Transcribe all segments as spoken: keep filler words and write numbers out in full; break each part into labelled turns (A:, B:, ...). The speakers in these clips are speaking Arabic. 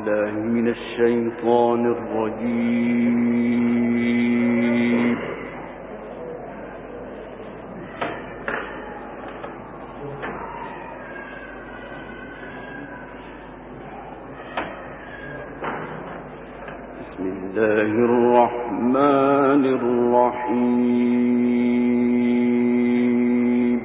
A: بالله من الشيطان الرجيم. بسم الله الرحمن الرحيم.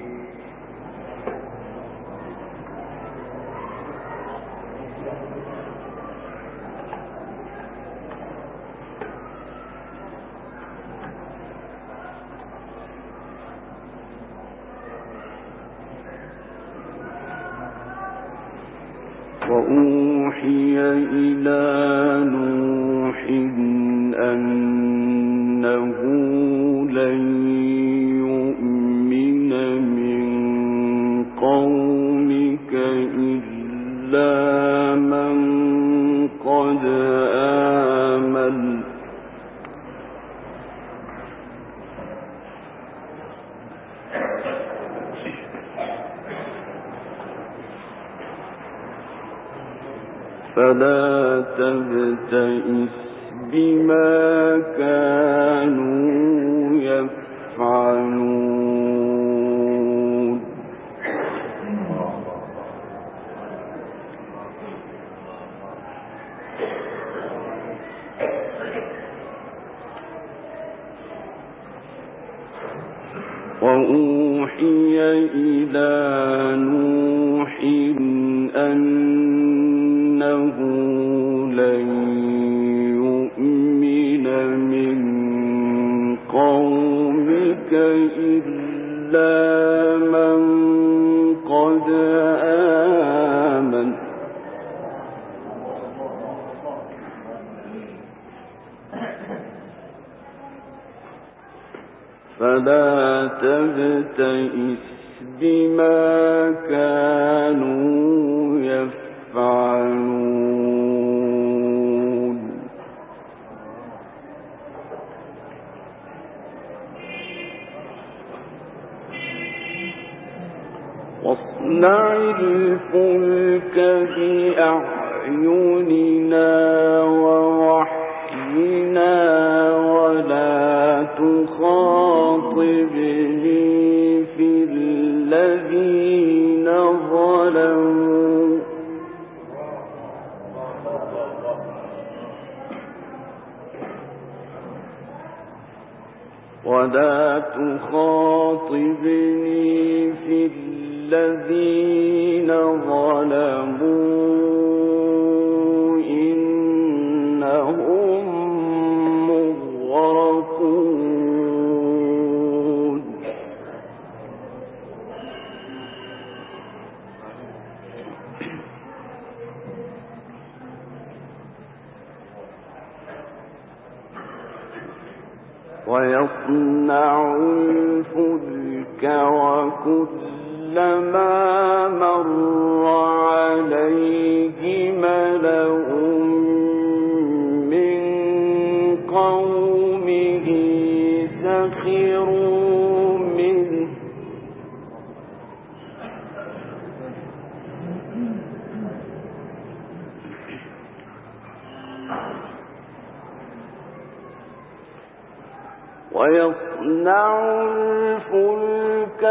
A: وأوحي إلى نوح أنه لن يؤمن من قومك إلا من قد آمن فلا تبتئس بما كانوا يفعلون. وأوحي إلى نوح أنه لن يؤمن من قومك إلا من قد آمن فلا تبتئس بما كانوا يفعلون. واصنع الفلك بأعيننا ووحينا ولا تخاطبني في الذين ظلموا ولا تخاطبني في الذين ظلموا إنهم مغرقون. ويصنع الفلك وكلما مر عليه ملأ من قومه سخروا منه ويصنع الفلك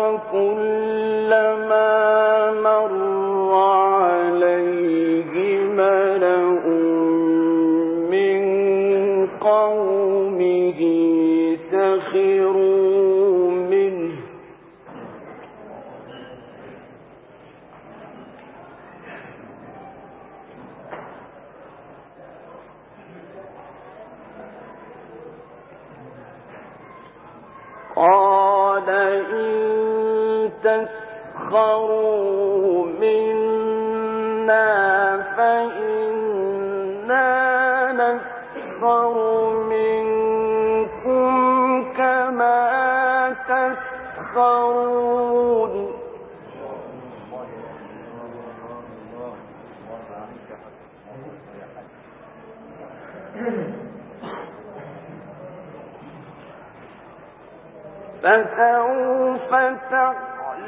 A: وكلما مر عليه ملأ من قومه سخروا منه قال إن تسخروا منا فإنا نسخر منكم كما تسخرون. فسوف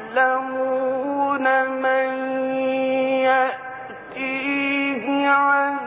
A: تعلمون من يأتيه عذاب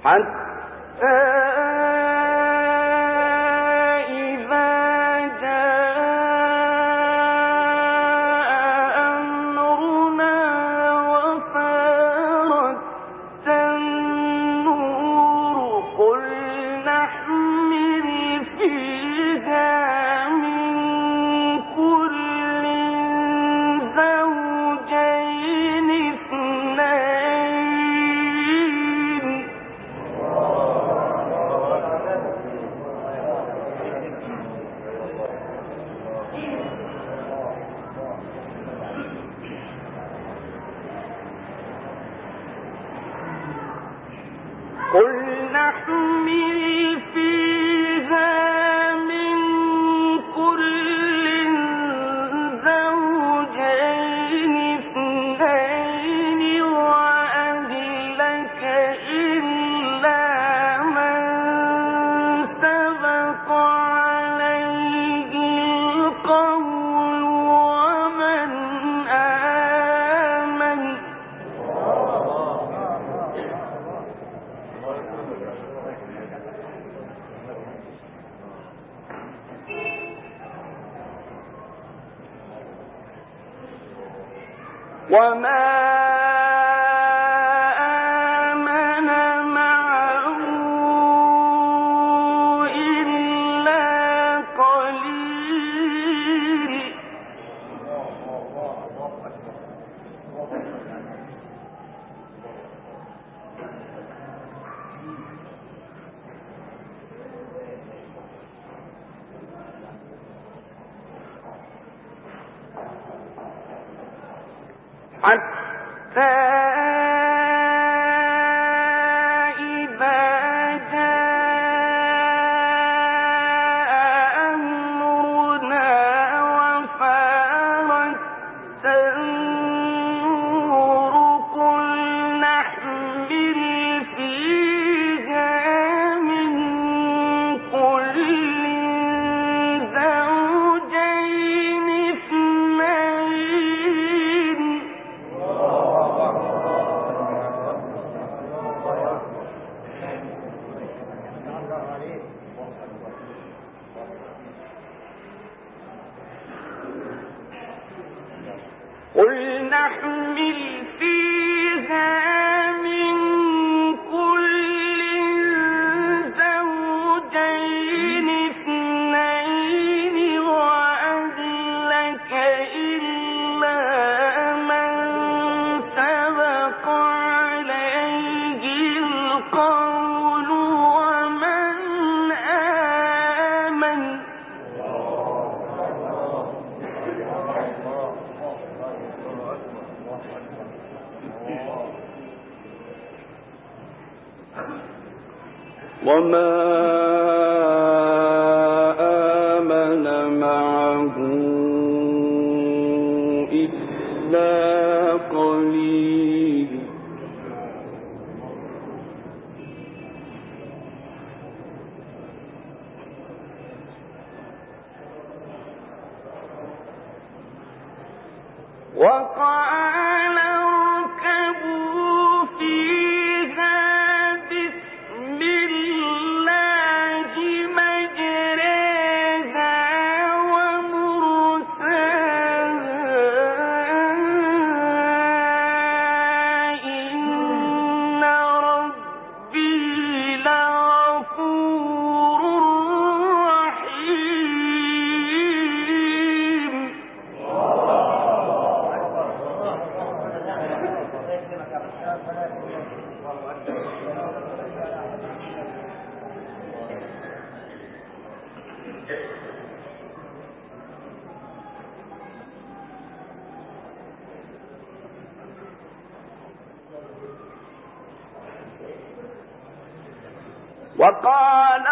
A: وقال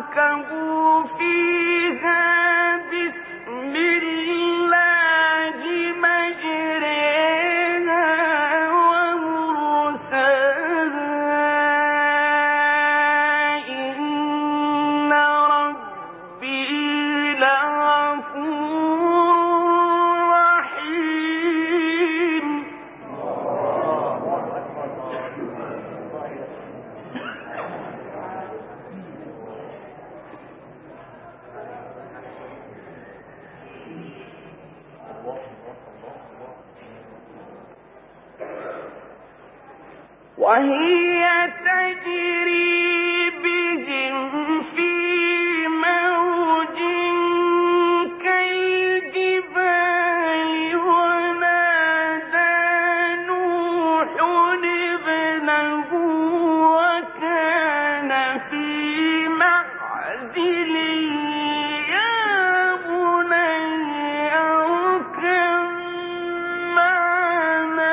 A: اركبوا فيها بسم الله مجريها ومرساها إن ربي لغفور رحيم. وهي تجري بهم في موج كالجبال ونادى نوح ابنه وكان في معزل يا بني اركب معنا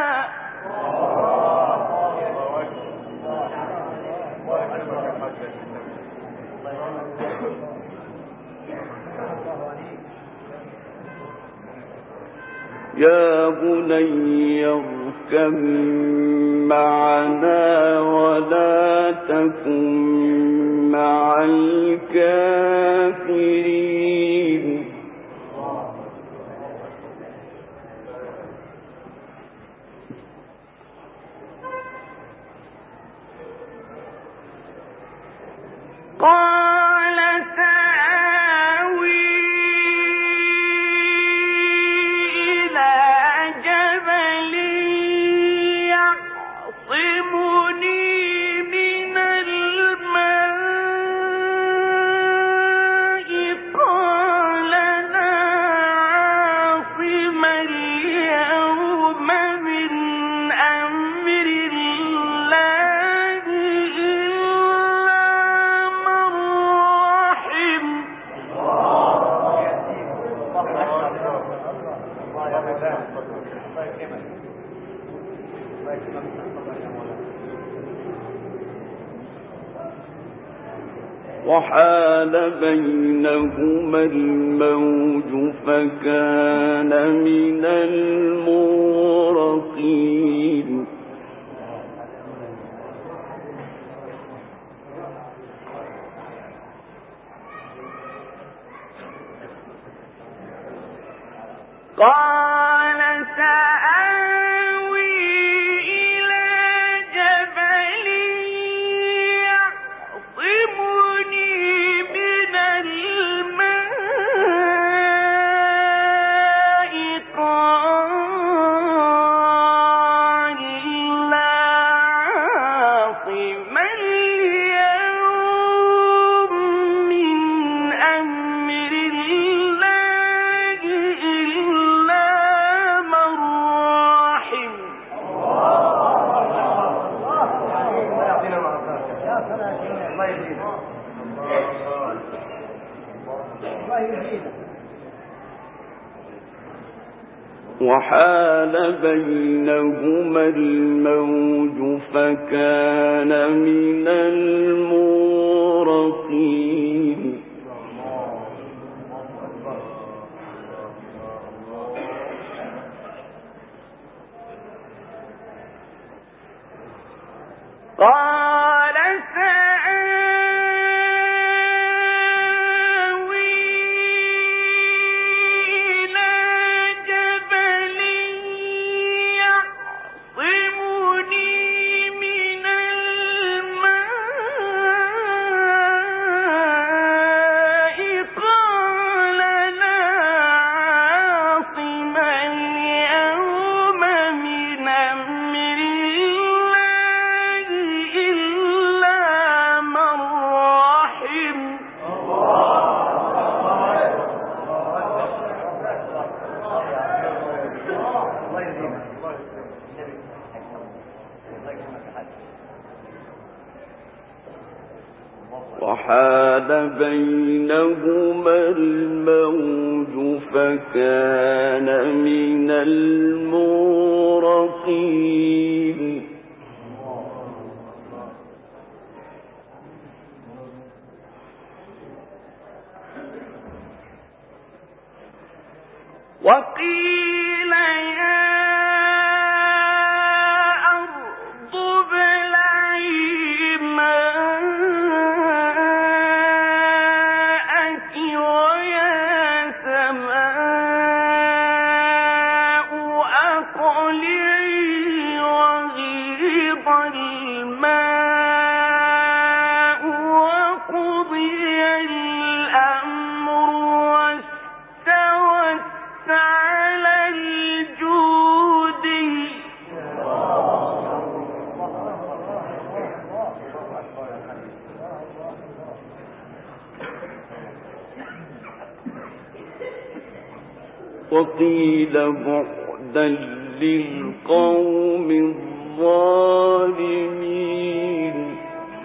A: يا بني اركب معنا ولا تكن مع الكافرين قال سآوي إلى جبل يعصمني من الماء قال لا عاصم اليوم من أمر الله وحال بينهما الموج فكان من المغرقين قال سآوي إلى جبل يعصمني من الماء قال لا عاصم اليوم من أمر الله إلا من رحم وحال بينهما الموج فكان من المغرقين قال سآوي إلى جبل يعصمني من الماء قال لا عاصم اليوم من أمر الله إلا من رحم وحال بينهما الموج فكان من المغرقين وقيل يا أرض ابلعي ماءك ويا سماء أقلعي وغيض الماء وقضي الأمر واستوت على الجود
B: وقيل بعدا للقوم الظالمين.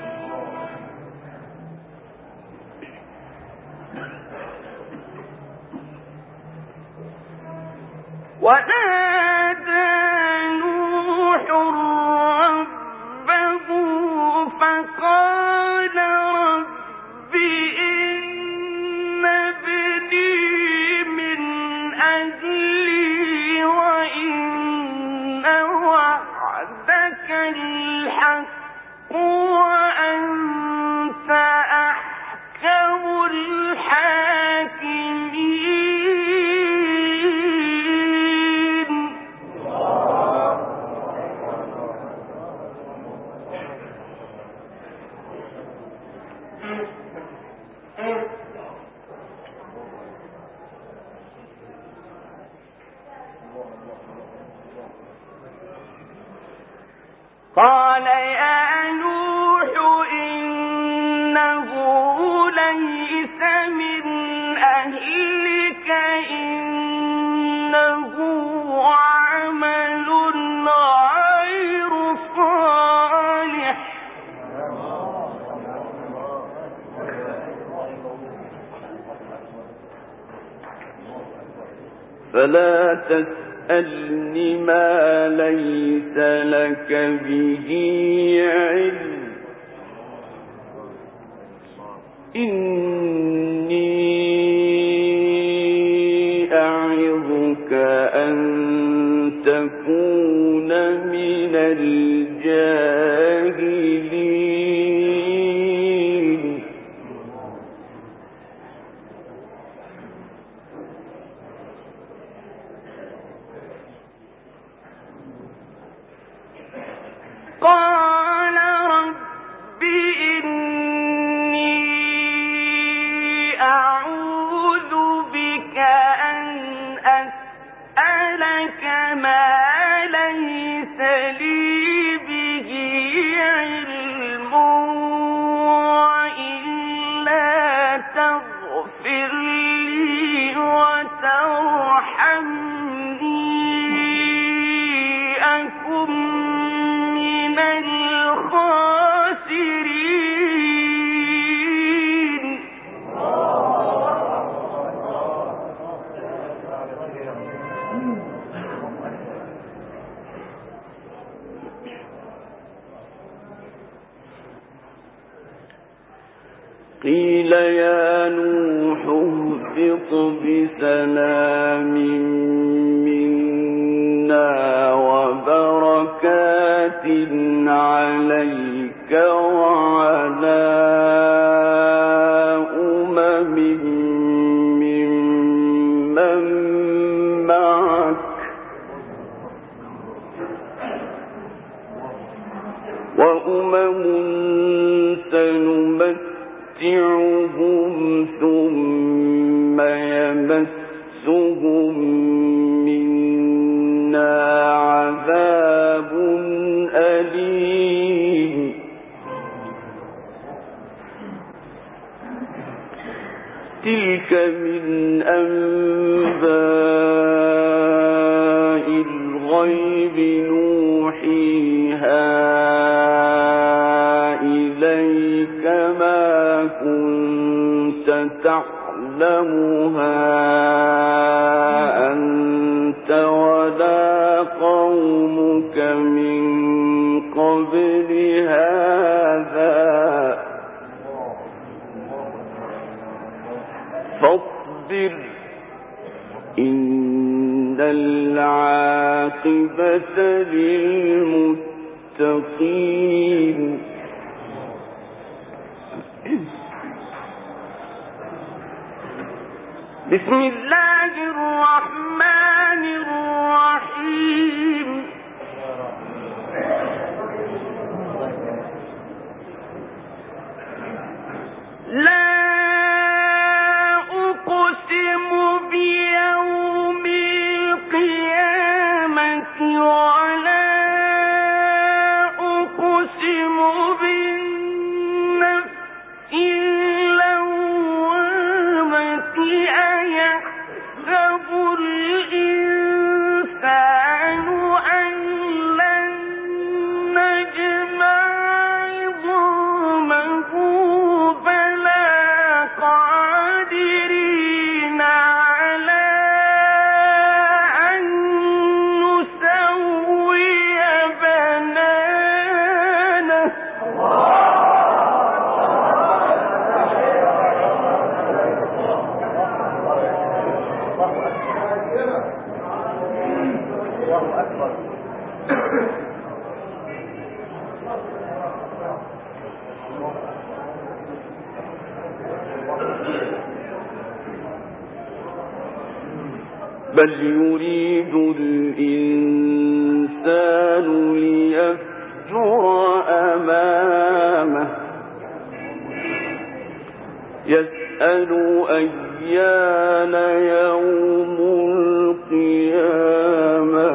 A: ونادى نوح ربه فقال رب إن ابني من أهلي وإن وعدك الحق وأنت أحكم الحاكمين. قال يا نوح إنه ليس من أهلك إنه عمل غير صالح
B: فلا تسألني ما ليس لك به علم إني أعظك أن تكون من الجاهلين.
A: قال رب إني أعوذ بك أن أسألك ما ليس لي به علم وإلا تغفر لي وترحمني أكن من الخاسرين.
B: قيل يا نوح اهبط بسلام منا وبركات عليك وعلى أمم ممن معك وأمم سنمتعهم ثم يمسهم منا عذاب أليم. تلك من أنباء الغيب نوحيها إليك ما كنت تعلمها أنت ولا قومك من قبل هذا فاصبر إن العاقبة للمتقين.
A: بسم الله الرحمن الرحيم. لا أقسم بيوم القيامة ولا أقسم بالنفس اللوامة أيحسب
B: بل يريد الإنسان ليفجر أمامه يسأل أيان يوم القيامة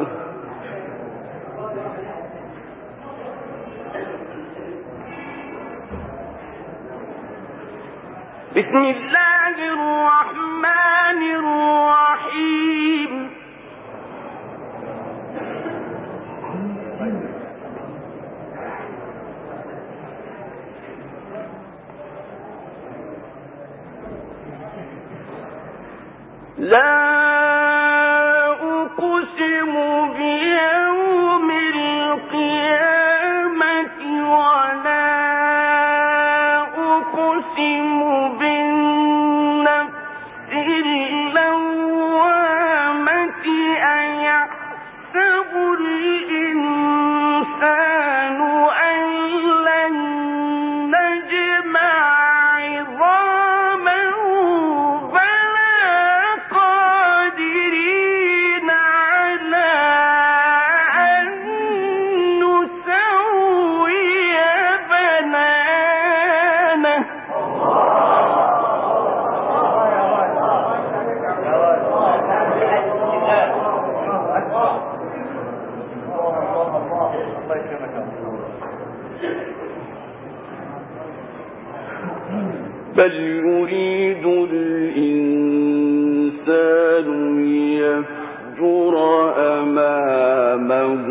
A: بسم الله الرحمن الرحيم لا أقسم بيوم القيامة ولا أقسم بالنفس اللوامة أيحسب الإنسان أن لن نجمع عظامه
B: بل يريد الإنسان ليفجر أمامه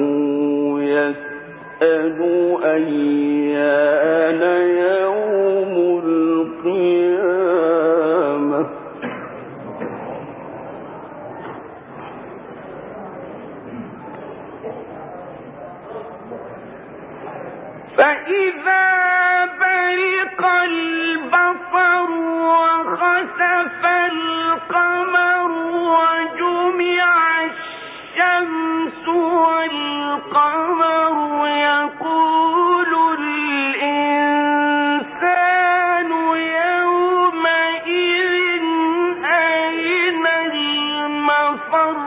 B: يسأل أيان يوم القيامة
A: فإذا برق البصر وخسف القمر وجمع الشمس والقمر يقول الإنسان يومئذ أين المفر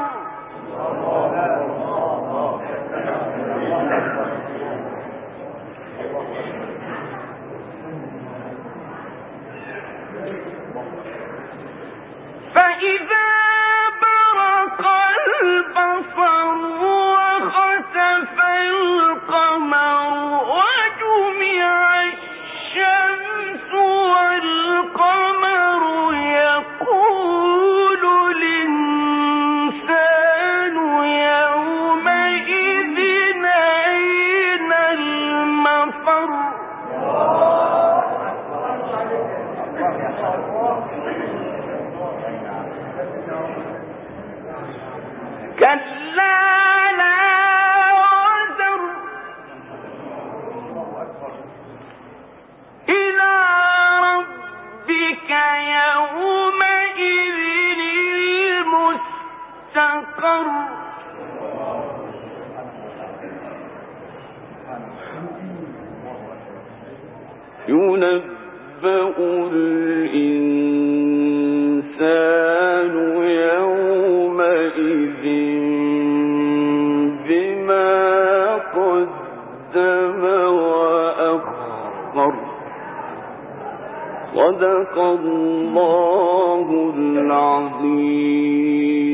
A: فإذا برق البصر وخسف القمر وجمع الشمس والقمر يقول الإنسان يومئذ أين المفر كلا لا وزر إلى ربك يومئذ المستقر
B: ينبأ الإنسان يومئذ بما قدم وأخر صدق الله العظيم.